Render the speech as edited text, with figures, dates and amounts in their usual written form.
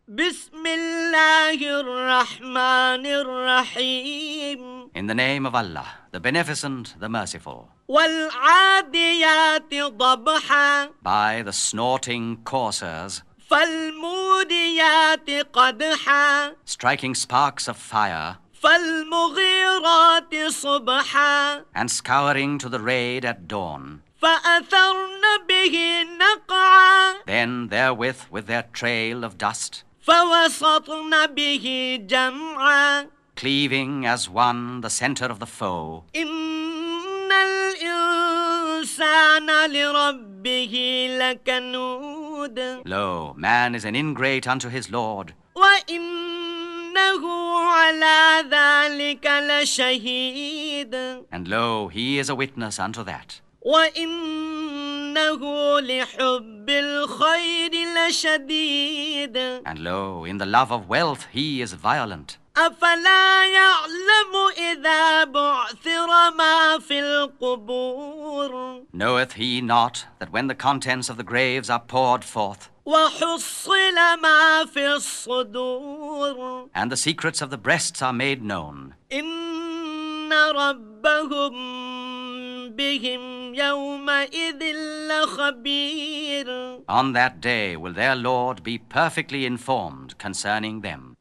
بسم الله الرحمن الرحيم. In the name of Allah, the Beneficent, the Merciful. والعاديات ضبحا. By the snorting coursers, فالموديات قدحا. striking sparks of fire, فالمغيرات صبحا. and scouring to the raid at dawn. فأثرن به نقعا. Then therewith with their trail of dust, فوسطن به جمعا. cleaving as one the center of the foe. إن الإنسان لربه لكنود. Lo, man is an ingrate unto his Lord, وإنه على ذلك لشهيد. and lo, he is a witness unto that. وإنه لحب الخير لشديد. And lo, in the love of wealth he is violent. أفلا يعلم إذا بعثر ما في القبور. Knoweth he not that when the contents of the graves are poured forth, وحصل ما في الصدور. and the secrets of the breasts are made known, إن ربهم بهم يومئذ لخبير. on that day will their Lord be perfectly informed concerning them.